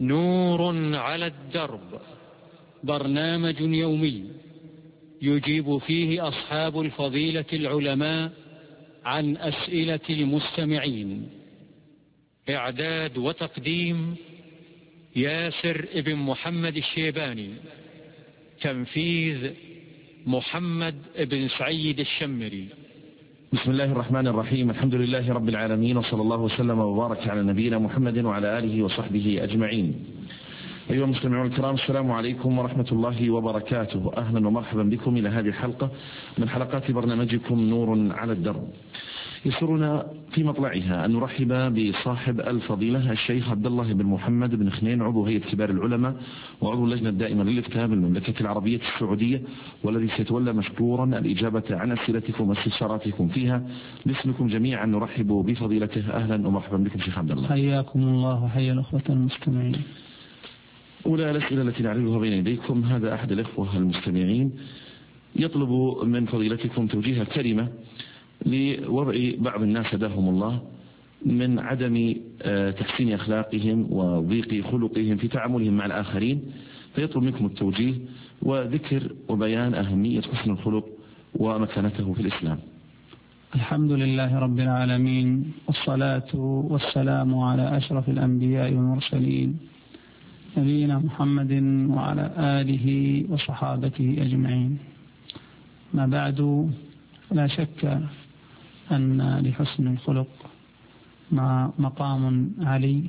نور على الدرب، برنامج يومي يجيب فيه أصحاب الفضيلة العلماء عن أسئلة المستمعين. إعداد وتقديم ياسر ابن محمد الشيباني. تنفيذ محمد ابن سعيد الشمري. بسم الله الرحمن الرحيم. الحمد لله رب العالمين، وصلى الله وسلم وبارك على نبينا محمد وعلى آله وصحبه أجمعين. أيها المستمعون الكرام، السلام عليكم ورحمة الله وبركاته. أهلا ومرحبا بكم إلى هذه الحلقة من حلقات برنامجكم نور على الدرب. يسرنا في مطلعها أن نرحب بصاحب الفضيلة الشيخ عبد الله بن محمد بن خنين، عضو هيئة كبار العلماء وعضو اللجنة الدائمة للإفتاء بالمملكة العربية السعودية، والذي سيتولى مشكورا الإجابة عن أسئلتكم واستفساراتكم فيها. باسمكم جميعا نرحب بفضيلته. أهلا ومرحبا بكم شيخ عبد الله. حياكم الله وحيا الأخوة المستمعين. أولى الأسئلة التي نعرضها بين يديكم، هذا أحد الإخوة المستمعين يطلب من فضيلتكم توجيه كلمة لوضع بعض الناس هداهم الله من عدم تحسين أخلاقهم وضيق خلقهم في تعاملهم مع الآخرين، فيطلب منكم التوجيه وذكر وبيان أهمية حسن الخلق ومكانته في الإسلام. الحمد لله رب العالمين، والصلاة والسلام على أشرف الأنبياء والمرسلين نبينا محمد وعلى آله وصحابته أجمعين. ما بعد، لا شك أن لحسن الخلق مقام علي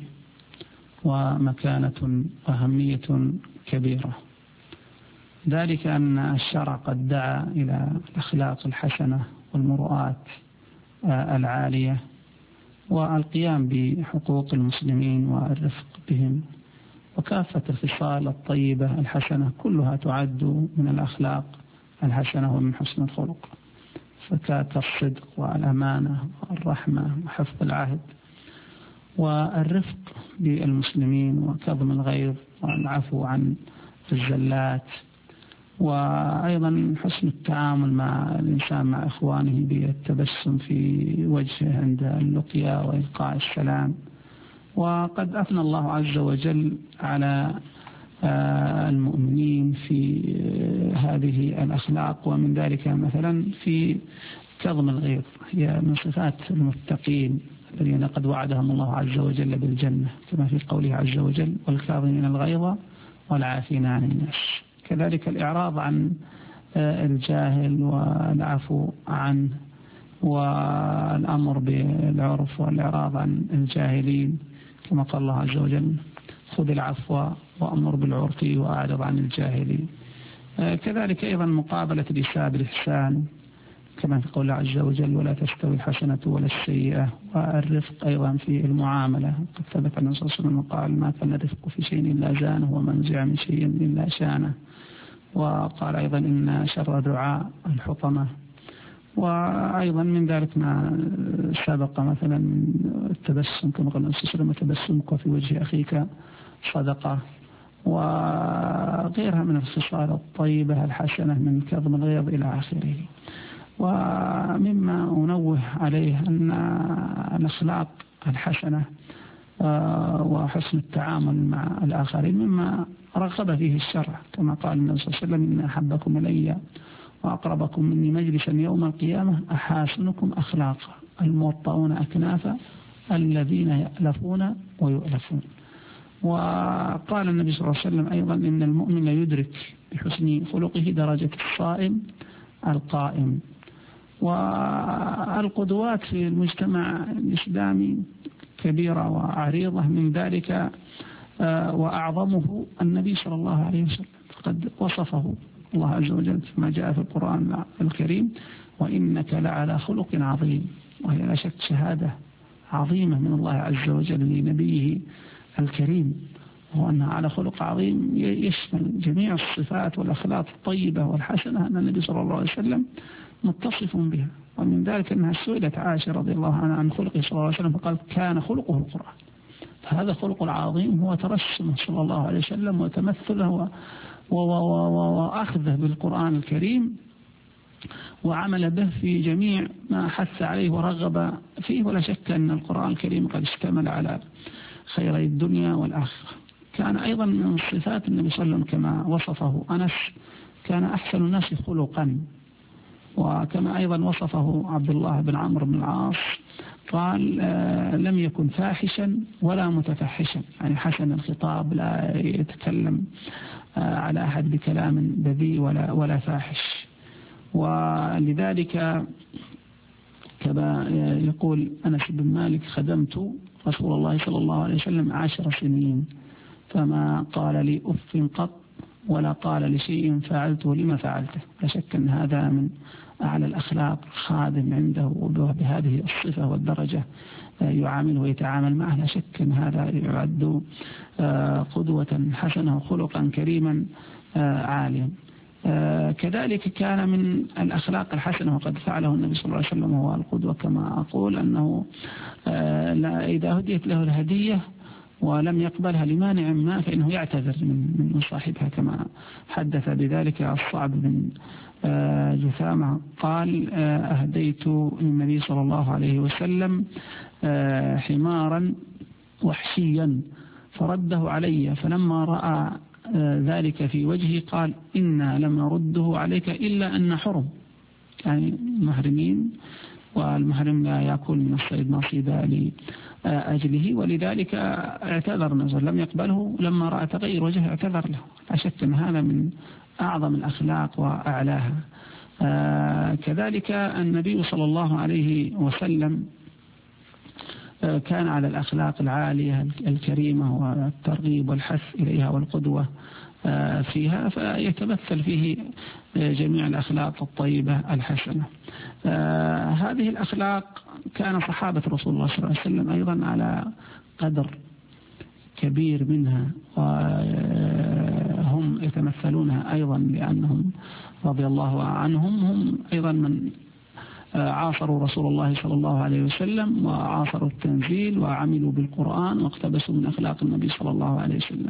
ومكانة وأهمية كبيرة، ذلك أن الشرع قد دعا إلى الأخلاق الحسنة والمروءات العالية والقيام بحقوق المسلمين والرفق بهم، وكافة الخصال الطيبة الحسنة كلها تعد من الأخلاق الحسنة ومن حسن الخلق، فكالصدق والأمانة والرحمة وحفظ العهد والرفق بالمسلمين وكظم الغيظ والعفو عن الزلات، وأيضا حسن التعامل مع الإنسان مع إخوانه بالتبسم في وجهه عند اللقيا وإلقاء السلام. وقد أثنى الله عز وجل على المؤمنين في هذه الأخلاق، ومن ذلك مثلا في كظم الغيظ، هي من صفات المتقين الذين قد وعدهم الله عز وجل بالجنة، كما في قوله عز وجل: والكاظمين الغيظ والعافين عن الناس. كذلك الإعراض عن الجاهل والعفو عنه، والأمر بالعرف والإعراض عن الجاهلين، كما قال الله عز وجل: خذ العفو وأمر بالعرف وأعرض عن الجاهلين. كذلك أيضا مقابلة الإساءة بالإحسان، كما في قول الله عز وجل: ولا تستوي الحسنة ولا السيئة. والرفق أيضا في المعاملة، قد ثبت عن النبي صلى الله عليه وسلم قال: ما كان الرفق في شيء إلا زانه، وما نزع من شيء إلا شانه. وقال أيضا: إن شر الدعاء الحطمة. وأيضا من ذلك ما سبق مثلا التبسم، كما قال النبي صلى الله عليه وسلم: تبسمك في وجه أخيك صدقة، وغيرها من الخصال الطيبة الحسنة من كظم الغيظ إلى آخره. ومما أنوه عليه أن الأخلاق الحسنة وحسن التعامل مع الآخرين مما رغب فيه الشرع، كما قال النبي صلى الله عليه وسلم: إن أحبكم إلي وأقربكم مني مجلسا يوم القيامة أحاسنكم أخلاقا، الموطؤون أكنافا، الذين يألفون ويؤلفون. وقال النبي صلى الله عليه وسلم أيضا: إن المؤمن يدرك بحسن خلقه درجة الصائم القائم. والقدوات في المجتمع الإسلامي كبيرة وعريضة، من ذلك وأعظمه النبي صلى الله عليه وسلم، قد وصفه الله عز وجل فيما جاء في القرآن الكريم: وإنك لعلى خلق عظيم. وهي لا شك شهادة عظيمة من الله عز وجل لنبيه الكريم، وهو أنها على خلق عظيم يشمل جميع الصفات والأخلاق الطيبة والحسنة أن النبي صلى الله عليه وسلم متصف بها. ومن ذلك أنها سئلت عائشة رضي الله عنها عن خلقه صلى الله عليه وسلم، فقال: كان خلقه القرآن. فهذا خلق العظيم هو ترسمه صلى الله عليه وسلم وتمثله وأخذه بالقرآن الكريم وعمل به في جميع ما حث عليه ورغب فيه. ولا شك أن القرآن الكريم قد اشتمل على خيري الدنيا والآخرة، كان أيضا من صفات النبي صلى الله عليه وسلم كما وصفه أنس كان أحسن الناس خلقا، وكما أيضا وصفه عبد الله بن عمرو بن العاص قال لم يكن فاحشا ولا متفحشا، يعني حسن الخطاب لا يتكلم على أحد بكلام بذيء ولا فاحش. ولذلك كما يقول أنس بن مالك خدمت رسول الله صلى الله عليه وسلم 10 سنين فما قال لي أف قط ولا قال لشيء فعلته لما فعلته. لا شك أن هذا من أعلى الأخلاق، خادم عنده بهذه الصفة والدرجة يعامله ويتعامل معه، لا شك أن هذا يعد قدوة حسنة وخلقا كريما عاليا. كذلك كان من الأخلاق الحسنة وقد فعله النبي صلى الله عليه وسلم هو القدوة، كما أقول أنه إذا هديت له الهدية ولم يقبلها لمانع ما فإنه يعتذر من صاحبها، كما حدث بذلك الصعب بن جثامة قال أهديت للنبي صلى الله عليه وسلم حمارا وحشيا فرده علي، فلما رأى ذلك في وجهه قال إنا لم نرده عليك إلا أن حرم، يعني محرمين والمحرم لا يأكل من الصيد نصيبا لأجله، ولذلك اعتذر نزل لم يقبله، لما رأى تغير وجهه اعتذر له. لا شك أن هذا من أعظم الأخلاق وأعلاها. كذلك النبي صلى الله عليه وسلم كان على الأخلاق العالية الكريمة والترغيب والحث إليها والقدوة فيها، فيتمثل فيه جميع الأخلاق الطيبة الحسنة. هذه الأخلاق كان صحابة رسول الله صلى الله عليه وسلم أيضا على قدر كبير منها، وهم يتمثلونها أيضا لأنهم رضي الله عنهم هم أيضا من عاصروا رسول الله صلى الله عليه وسلم وعاصروا التنزيل وعملوا بالقرآن واقتبسوا من أخلاق النبي صلى الله عليه وسلم.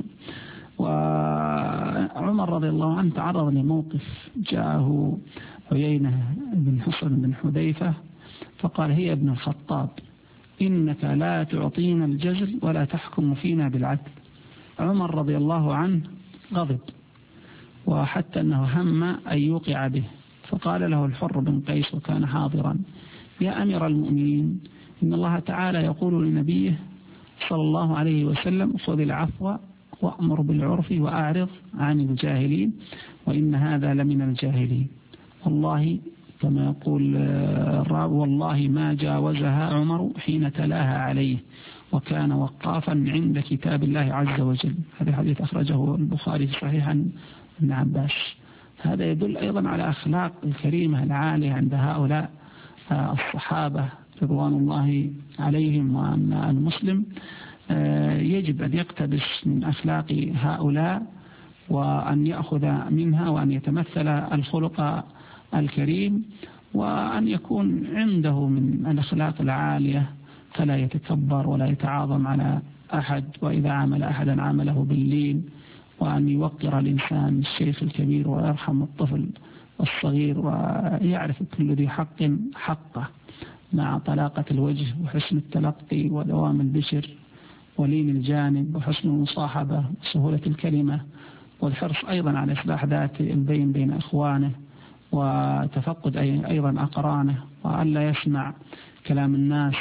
وعمر رضي الله عنه تعرض لموقف جاءه عيينة بن حصن بن حذيفة فقال هي ابن الخطاب إنك لا تعطينا الجزل ولا تحكم فينا بالعدل. عمر رضي الله عنه غضب وحتى أنه هم أن يوقع به، فقال له الحر بن قيس وكان حاضرا يا أمير المؤمنين إن الله تعالى يقول لنبيه صلى الله عليه وسلم خذ العفو وأمر بالعرف وأعرض عن الجاهلين وإن هذا لمن الجاهلين. والله كما يقول الراوي والله ما جاوزها عمر حين تلاها عليه وكان وقافا عند كتاب الله عز وجل. هذا الحديث أخرجه البخاري في صحيح عن ابن عباس. هذا يدل أيضا على أخلاق الكريمة العالية عند هؤلاء الصحابة رضوان الله عليهم، وأن المسلم يجب أن يقتبس من أخلاق هؤلاء وأن يأخذ منها وأن يتمثل الخلق الكريم وأن يكون عنده من الأخلاق العالية فلا يتكبر ولا يتعاظم على أحد، وإذا عامل أحدا عامله باللين، وأن يوقر الإنسان الشيخ الكبير ويرحم الطفل الصغير ويعرف كل ذي حق حقه مع طلاقة الوجه وحسن التلقي ودوام البشر ولين الجانب وحسن المصاحبة وسهولة الكلمة والحرص أيضا على إصلاح ذات البين بين إخوانه وتفقد أيضا أقرانه، وألا يسمع كلام الناس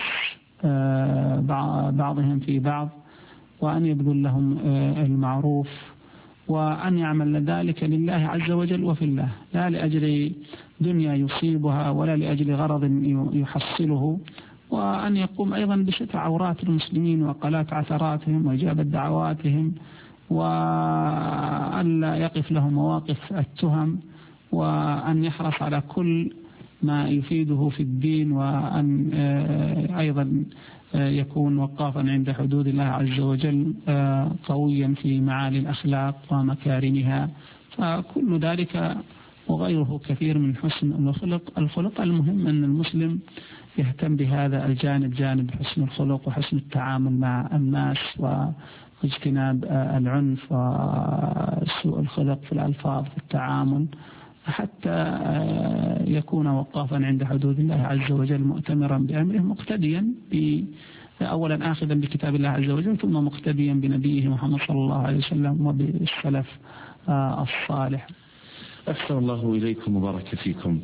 بعضهم في بعض، وأن يبذل لهم المعروف وأن يعمل ذلك لله عز وجل وفي الله، لا لأجل دنيا يصيبها ولا لأجل غرض يحصله، وأن يقوم أيضا بستر عورات المسلمين وقلات عثراتهم وإجابة دعواتهم، وألا يقف لهم مواقف التهم، وأن يحرص على كل ما يفيده في الدين، وأن أيضا يكون وقافا عند حدود الله عز وجل قويا في معالي الأخلاق ومكارمها. فكل ذلك وغيره كثير من حسن الخلق. المهم أن المسلم يهتم بهذا الجانب، جانب حسن الخلق وحسن التعامل مع الناس واجتناب العنف وسوء الخلق في الألفاظ في التعامل، حتى يكون وقافا عند حدود الله عز وجل مؤتمرا بأمره مقتديا أولا آخذا بكتاب الله عز وجل، ثم مقتديا بنبيه محمد صلى الله عليه وسلم وبالسلف الصالح. أحسن الله إليكم وبارك فيكم.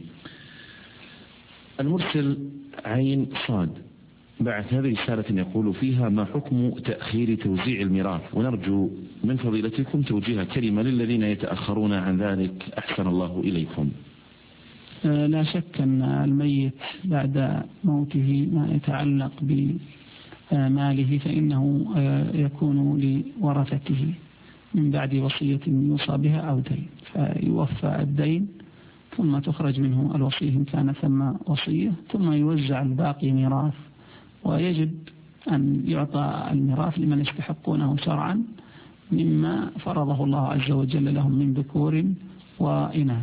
المرسل عين صاد بعث هذه رسالة يقول فيها: ما حكم تأخير توزيع الميراث؟ ونرجو من فضيلتكم توجيه كلمة للذين يتأخرون عن ذلك. أحسن الله إليكم. لا شك أن الميت بعد موته ما يتعلق بماله فإنه يكون لورثته من بعد وصية يوصى بها أو دين، فيوفى الدين ثم تخرج منه الوصية إن كان ثم وصية، ثم يوزع الباقي ميراث. ويجب أن يعطى الميراث لمن يستحقونه شرعا مما فرضه الله عز وجل لهم من ذكور وإناث.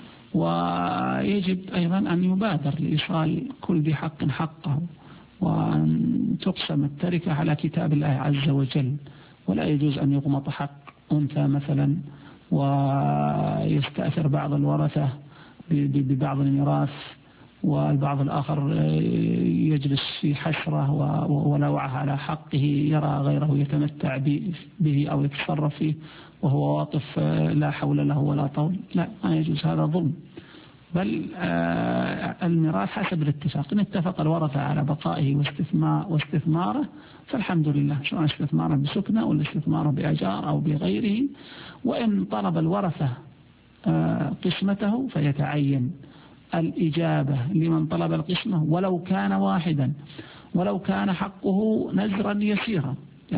ويجب أيضا أن يبادر لإيصال كل ذي حق حقه، وأن تقسم التركة على كتاب الله عز وجل، ولا يجوز أن يغمط حق أنثى مثلا ويستأثر بعض الورثة ببعض الميراث والبعض الآخر يجلس في حسرة ولوعه على حقه، يرى غيره يتمتع به أو يتصرف فيه وهو واقف لا حول له ولا طول. لا، ما يجوز، هذا ظلم. بل الميراث حسب الاتفاق، إن اتفق الورثة على بقائه واستثماره فالحمد لله، سواء استثماره بسكنة ولا استثماره بأجار أو بغيره. وإن طلب الورثة قسمته فيتعين الإجابة لمن طلب القسمة ولو كان واحدا، ولو كان حقه نزرا يسيرا،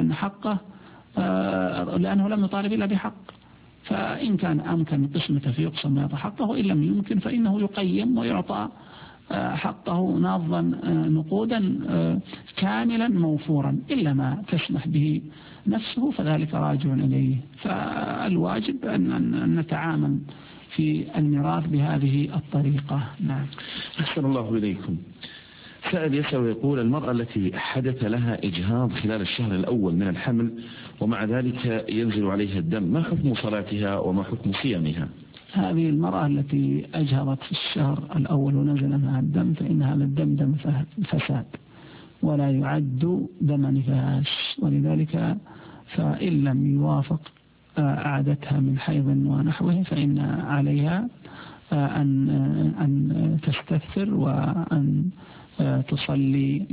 لأنه لم يطالب إلا بحق. فإن كان أمكن قسمته فيقسم ويعطى حقه، وإن لم يمكن فإنه يقيم ويعطى حقه ناظا نقودا كاملا موفورا، إلا ما تسمح به نفسه فذلك راجع إليه. فالواجب أن نتعامل في الميراث بهذه الطريقة. نعم. أحسن الله إليكم. سائل يسأل ويقول: المرأة التي حدث لها إجهاض خلال الشهر الأول من الحمل ومع ذلك ينزل عليها الدم، ما حكم صلاتها وما حكم صيامها؟ هذه المرأة التي أجهضت في الشهر الأول ونزل معها الدم فإن هذا الدم دم فساد ولا يعد دم نفاس، ولذلك فإن لم يوافق عادتها من حيض ونحوه فإن عليها أن تستغفر وأن تصلي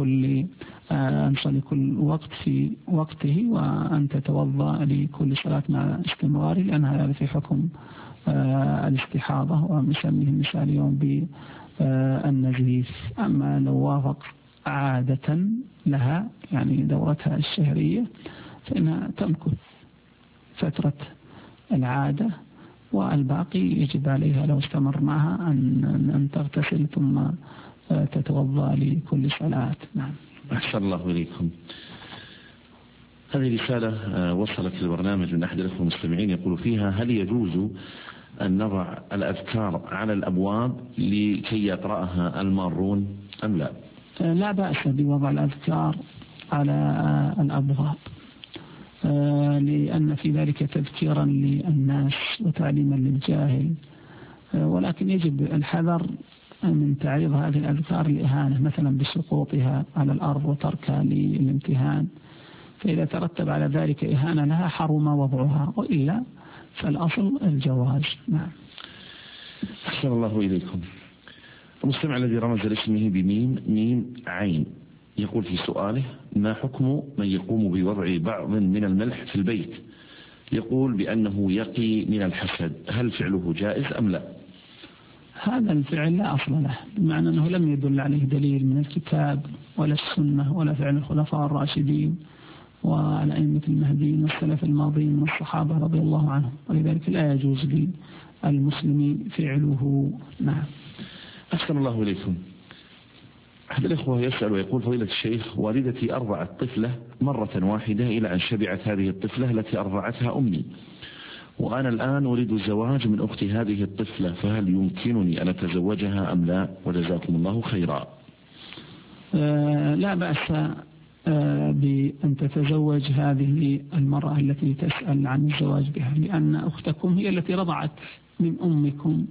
كل وقت في وقته، وأن تتوضأ لكل صلاة مع استمرار، لأن هذا في حكم الاستحاضة ومسميه النساء اليوم بالنزيف. أما لو وافق عادة لها يعني دورتها الشهرية فإنها تمكث فترة العادة، والباقي يجب عليها لو استمر معها أن تغتسل ثم تتوضأ لكل صلاة. نعم. أحسن الله إليكم. هذه رسالة وصلت للبرنامج من أحد الأخوة المستمعين يقول فيها: هل يجوز أن نضع الأذكار على الأبواب لكي يقرأها المارون أم لا؟ لا بأس بوضع الأذكار على الأبواب، لأن في ذلك تذكيرا للناس وتعليما للجاهل، ولكن يجب الحذر من تعريض هذه الأذكار لإهانة، مثلا بسقوطها على الأرض وتركها للامتهان، فإذا ترتب على ذلك إهانة لها حرم وضعها، وإلا فالأصل الجواز. نعم. أحسن الله إليكم. المستمع الذي رمز لاسمه بميم عين يقول في سؤاله: ما حكم من يقوم بوضع بعض من الملح في البيت؟ يقول بأنه يقي من الحسد، هل فعله جائز أم لا؟ هذا الفعل لا أصل له، بمعنى أنه لم يدل عليه دليل من الكتاب ولا السنة ولا فعل الخلفاء الراشدين والأئمة المهديين والسلف الماضين والصحابة رضي الله عنهم، ولذلك لا يجوز للمسلم فعله. نعم. أحسن الله إليكم. أحد الإخوة يسأل ويقول: فضيلة الشيخ، والدتي أرضعت طفلة مرة واحدة إلى أن شبعت هذه الطفلة التي أرضعتها أمي، وأنا الآن أريد الزواج من أخت هذه الطفلة، فهل يمكنني أن أتزوجها أم لا؟ وجزاكم الله خيرا. لا بأس بأن تتزوج هذه المرأة التي تسأل عن الزواج بها، لأن أختكم هي التي رضعت من أمكم،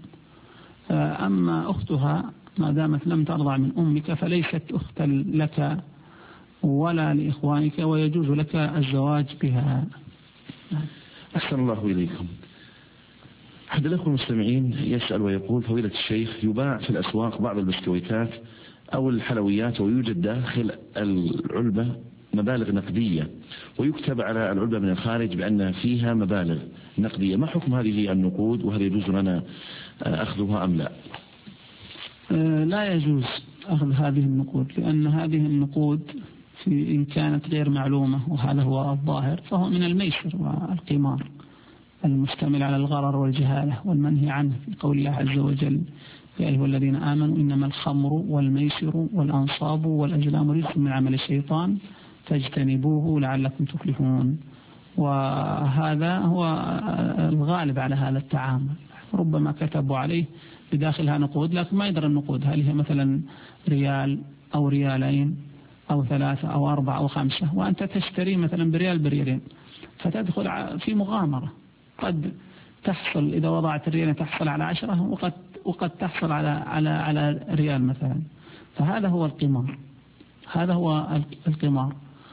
أما أختها ما دامت لم ترضع من أمك فليست أختا لك ولا لإخوانك، ويجوز لك الزواج بها. أحسن الله إليكم. أحد الأخوة المستمعين يسأل ويقول: فضيلة الشيخ، يباع في الأسواق بعض البسكويتات أو الحلويات ويوجد داخل العلبة مبالغ نقدية، ويكتب على العلبة من الخارج بأن فيها مبالغ نقدية، ما حكم هذه النقود، وهل يجوز لنا أخذها أم لا؟ لا يجوز أخذ هذه النقود، لأن هذه النقود إن كانت غير معلومة، وهذا هو الظاهر، فهو من الميسر والقمار المشتمل على الغرر والجهالة والمنهي عنه في قول الله عز وجل: يا أيها الذين آمنوا إنما الخمر والميسر والأنصاب والأزلام رجس من عمل الشيطان فاجتنبوه لعلكم تفلحون. وهذا هو الغالب على هذا التعامل. ربما كتبوا عليه بداخلها نقود، لكن ما يدري النقود هل هي مثلا ريال أو ريالين أو 3 أو 4 أو 5، وأنت تشتري مثلا بريال بريالين، فتدخل في مغامرة. قد تحصل إذا وضعت الريال تحصل على 10، وقد تحصل على ريال مثلا. فهذا هو القمار، هذا هو القمار،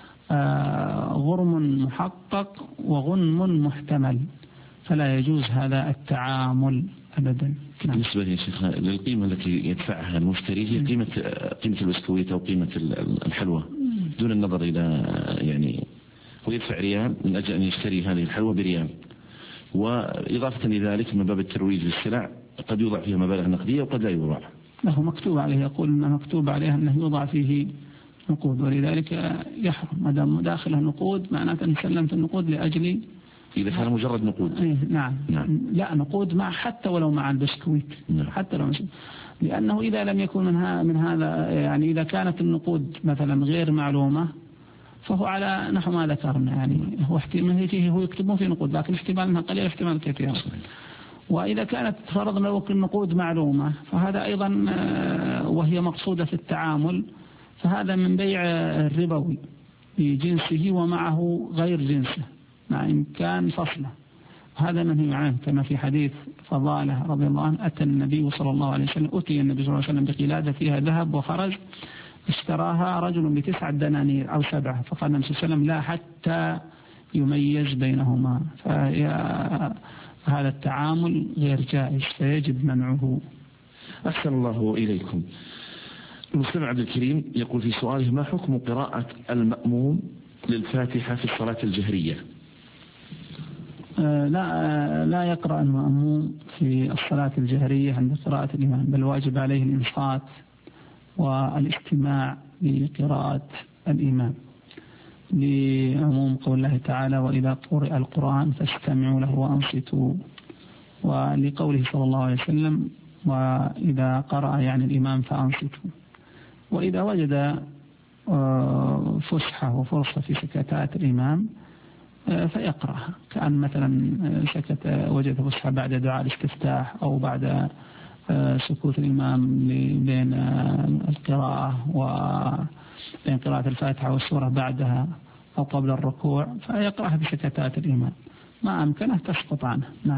غرم محقق وغنم محتمل، فلا يجوز هذا التعامل أبدا. بالنسبة يا شيخ للقيمة التي يدفعها المشتري، هي قيمة البسكويت أو قيمة الحلوى، دون النظر إلى يعني هو يدفع ريال من أجل أن يشتري هذه الحلوى بريال. وإضافة لذلك من باب الترويج للسلع قد يوضع فيها مبالغ نقدية وقد لا يوضع. له مكتوب عليه، يقول أنه مكتوب عليه أنه يوضع فيه نقود، ولذلك يحرم. ما دام داخله نقود معناته أن سلمت النقود لأجل إذا كان مجرد نقود. نعم. لا، نقود مع حتى ولو مع البسكويت. حتى لو لأنه إذا لم يكن من هذا يعني إذا كانت النقود مثلا غير معلومة، فهو على نحو ما ذكرنا، يعني هو احتمال فيه هو يكتبون في نقود، لكن احتمال انها قليل احتمال كثير. وإذا كانت فرضنا لو النقود معلومة، فهذا أيضا وهي مقصودة في التعامل، فهذا من بيع الربوي بجنسه ومعه غير جنسه مع إمكان فصله، هذا منهي عنه. كما في حديث فضالة رضي الله عنه: أتى النبي صلى الله عليه وسلم بقلادة فيها ذهب وخرج، اشتراها رجل ب9 دنانير أو 7، فقال النبي صلى الله عليه وسلم: لا حتى يميز بينهما. فهذا التعامل غير جائز فيجب منعه. أحسن الله إليكم. المستمع عبد الكريم يقول في سؤاله: ما حكم قراءة المأموم للفاتحة في الصلاة الجهرية؟ لا يقرأ المأموم في الصلاة الجهرية عند قراءة الإمام، بل واجب عليه الإنصات والاستماع لقراءة الإمام، لعموم قول الله تعالى: وإذا قرئ القرآن فاستمعوا له وأنصتوا، ولقوله صلى الله عليه وسلم: وإذا قرأ يعني الإمام فأنصتوا. وإذا وجد فسحة وفرصة في سكتات الإمام فيقرأها، كأن مثلا وجد فسحة بعد دعاء الاستفتاح أو بعد سكوت الإمام بين القراءة وبين قراءة الفاتحة والسورة بعدها أو قبل الركوع، فيقرأها بسكتات الإمام، ما أمكنه تسقط عنه. نعم.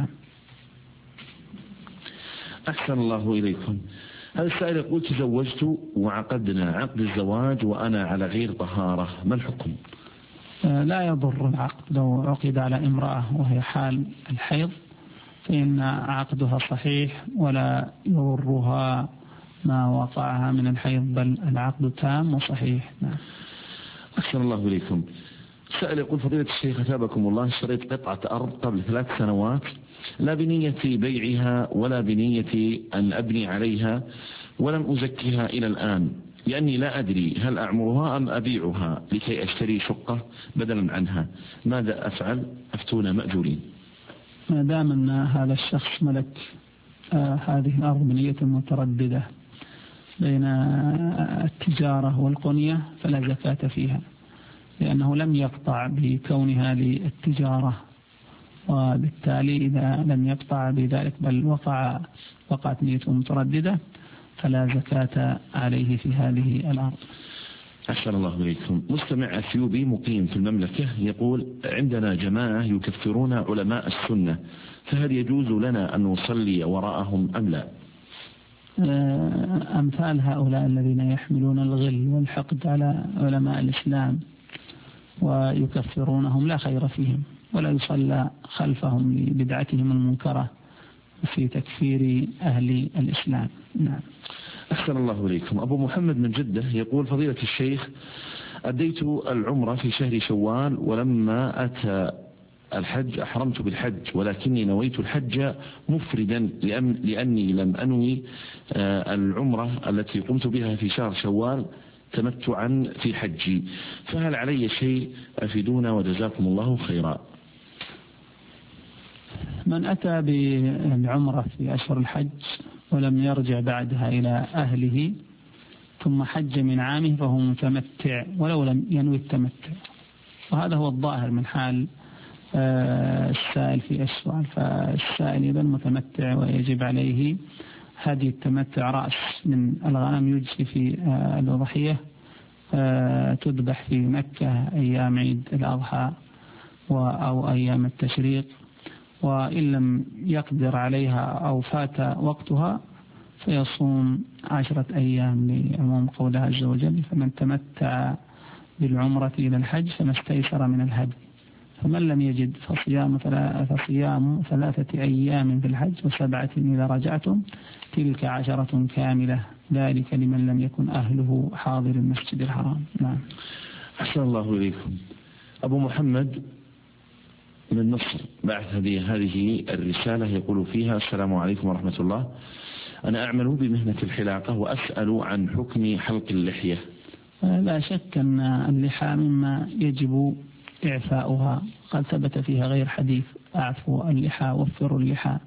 أحسن الله إليكم. هذا السائل يقول: تزوجت وعقدنا عقد الزواج وأنا على غير طهارة، ما الحكم؟ لا يضر العقد لو عقد على امرأة وهي حال الحيض، فإن عقدها صحيح ولا يضرها ما وقعها من الحيض، بل العقد تام وصحيح. نعم. أحسن الله إليكم. سأل يقول: فضيلة الشيخ أثابكم الله، اشتريت قطعة أرض قبل 3 سنوات لا بنية بيعها ولا بنية أن أبني عليها، ولم أزكها إلى الآن، لأني لا أدري هل أعمرها أم أبيعها لكي أشتري شقة بدلا عنها، ماذا أفعل؟ أفتونا مأجورين. ما دام أن هذا الشخص ملك هذه الأرض بنية مترددة بين التجارة والقنية فلا زكاة فيها، لأنه لم يقطع بكونها للتجارة، وبالتالي إذا لم يقطع بذلك بل وقعت نيته مترددة فلا زكاة عليه في هذه الأرض. أحسن الله إليكم. مستمع أثيوبي مقيم في المملكة يقول: عندنا جماعة يكفرون علماء السنة، فهل يجوز لنا أن نصلي وراءهم أم لا؟ أمثال هؤلاء الذين يحملون الغل والحقد على علماء الإسلام ويكفرونهم لا خير فيهم، ولا يصلى خلفهم لبدعتهم المنكرة في تكفير أهل الإسلام. نعم. أحسن الله إليكم. أبو محمد من جدة يقول: فضيلة الشيخ، أديت العمرة في شهر شوال، ولما أتى الحج أحرمت بالحج، ولكني نويت الحج مفردا لأني لم أنوي العمرة التي قمت بها في شهر شوال تمتعا في حجي، فهل علي شيء؟ أفيدونا وجزاكم الله خيرا. من أتى بالعمرة في أشهر الحج ولم يرجع بعدها إلى أهله ثم حج من عامه فهو متمتع ولو لم ينوي التمتع، وهذا هو الظاهر من حال السائل في السؤال. فالسائل إذا متمتع ويجب عليه هدي التمتع رأس من الغنم يجزي في الأضحية تذبح في مكة أيام عيد الأضحى أو أيام التشريق، وإن لم يقدر عليها أو فات وقتها فيصوم 10 أيام لعموم قوله عز وجل: فمن تمتع بالعمرة إلى الحج فما استيسر من الهدي، فمن لم يجد فصيام 3 أيام في الحج و7 إذا رجعتم تلك 10 كاملة، ذلك لمن لم يكن أهله حاضر المسجد الحرام. نعم. أحسن الله إليكم. أبو محمد من مصر بعث هذه الرسالة يقول فيها: السلام عليكم ورحمة الله، أنا أعمل بمهنة الحلاقة وأسأل عن حكم حلق اللحية. لا شك أن اللحى مما يجب إعفاؤها، قد ثبت فيها غير حديث: أعفوا اللحى وفروا اللحى،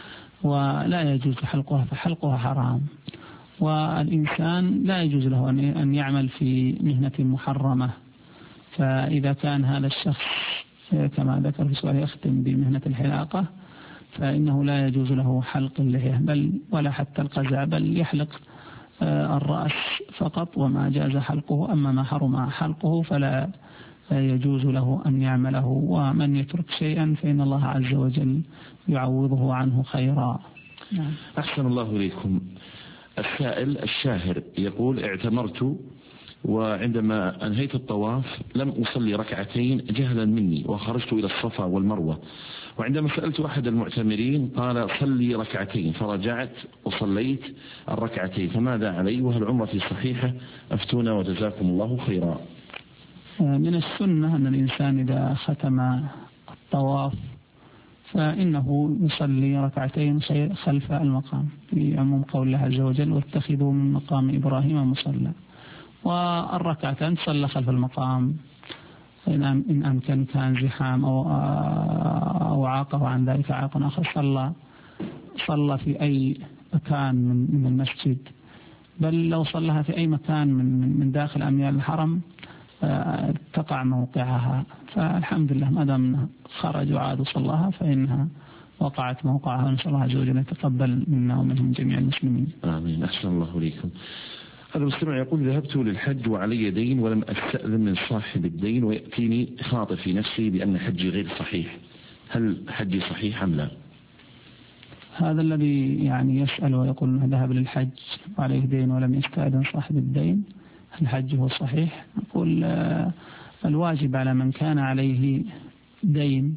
ولا يجوز حلقها، فحلقها حرام، والإنسان لا يجوز له أن يعمل في مهنة محرمة. فإذا كان هذا الشخص كما ذكر في سؤال يختم بمهنة الحلاقة فإنه لا يجوز له حلق اللحية بل ولا حتى القزع، بل يحلق الرأس فقط وما جاز حلقه، أما ما حرم حلقه فلا يجوز له أن يعمله، ومن يترك شيئا فإن الله عز وجل يعوضه عنه خيرا. نعم. أحسن الله إليكم. السائل الشاهر يقول: اعتمرت وعندما أنهيت الطواف لم أصلي ركعتين جهلا مني، وخرجت إلى الصفا والمروة، وعندما سألت أحد المعتمرين قال صلي ركعتين، فرجعت وصليت الركعتين، فماذا علي؟ وهل عمرتي صحيحة؟ أفتونا وجزاكم الله خيرا. من السنة أن الإنسان إذا ختم الطواف فإنه يصلي ركعتين خلف المقام في عموم قول الله عز وجل: واتخذوا من مقام إبراهيم مصلى، والركعتين تصلى خلف المقام إن أمكن كان زحام أو عاقه عن ذلك عاق آخر صلى في أي مكان من المسجد، بل لو صلىها في أي مكان من داخل أميال الحرم تقع موقعها، فالحمد لله ما دام خرج وعاد وصلاها فإنها وقعت موقعها، ونسأل الله عز وجل يتقبل منا ومنهم جميع المسلمين. آمين. أحسن الله إليكم. هذا المستمع يقول: ذهبت للحج وعلي دين ولم أستأذن من صاحب الدين، ويأتيني خاطر في نفسي بأن حجي غير صحيح، هل حجي صحيح أم لا؟ هذا الذي يسأل ويقول أنه ذهب للحج وعليه دين ولم يستأذن صاحب الدين، هل حجه صحيح؟ نقول الواجب على من كان عليه دين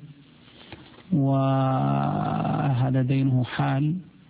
وهذا دينه حال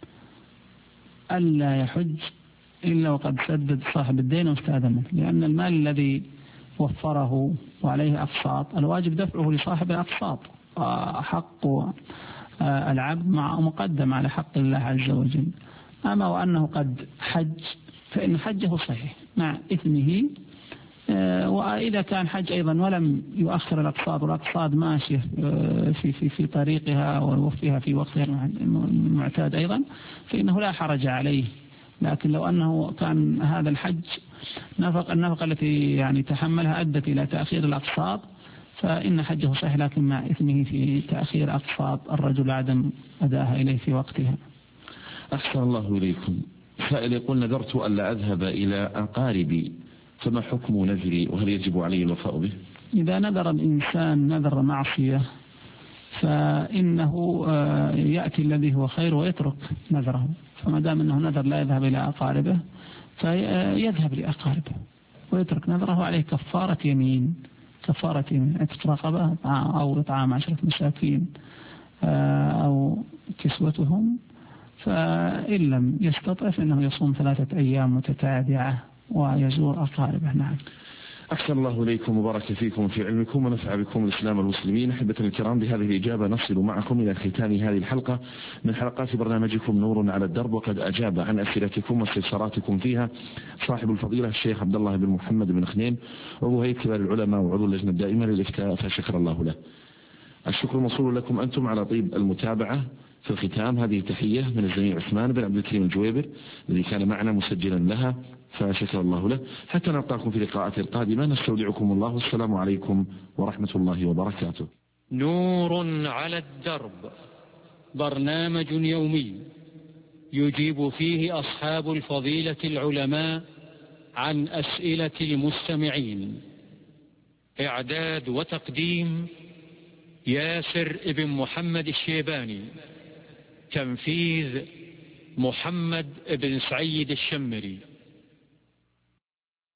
ألا يحج إلا وقد سدد صاحب الدين واستأذن منه، لأن المال الذي وفره وعليه أقساط الواجب دفعه لصاحب الأقساط، حق العبد مقدم على حق الله عز وجل. أما وأنه قد حج فإن حجه صحيح مع إثمه، وإذا كان حج أيضا ولم يؤخر الأقساط والأقساط ماشية في طريقها ووفيها في وقتها المعتاد أيضا فإنه لا حرج عليه. لكن لو أنه كان هذا الحج النفقة التي تحملها أدت إلى تأخير الأقساط فإن حجه صحيح، لكن مع إثمه في تأخير أقساط الرجل عدم أداها إليه في وقتها. أحسن الله إليكم. سائل يقول: نذرت ألا أذهب إلى أقاربي، فما حكم نذري وهل يجب علي الوفاء به؟ إذا نذر الإنسان نذر معصية فإنه يأتي الذي هو خير ويترك نذره، فما دام أنه نذر لا يذهب إلى أقاربه فيذهب لأقاربه ويترك نذره، عليه كفارة يمين، كفارة يمين، عتق رقبة أو إطعام 10 مساكين أو كسوتهم، فإن لم يستطع فإنه يصوم 3 أيام متتابعة ويزور أقاربه. نعم. أحسن الله إليكم وبارك فيكم في علمكم ونفع بكم الإسلام والمسلمين. أحبة الكرام، بهذه الإجابة نصل معكم إلى ختام هذه الحلقة من حلقات برنامجكم نور على الدرب، وقد أجاب عن أسئلتكم واستفساراتكم فيها صاحب الفضيلة الشيخ عبد الله بن محمد بن خنين، وهو هيئة كبار العلماء وعضو اللجنة الدائمة للإفتاء، فشكر الله له. الشكر موصول لكم أنتم على طيب المتابعة. في الختام هذه تحية من الزميل عثمان بن عبد الكريم الجويبر الذي كان معنا مسجلا لها، فشكر الله له. حتى نلقاكم في لقاءات القادمة، نستودعكم الله، والسلام عليكم ورحمة الله وبركاته. نور على الدرب، برنامج يومي يجيب فيه أصحاب الفضيلة العلماء عن أسئلة المستمعين. إعداد وتقديم ياسر ابن محمد الشيباني. تنفيذ محمد بن سعيد الشمري.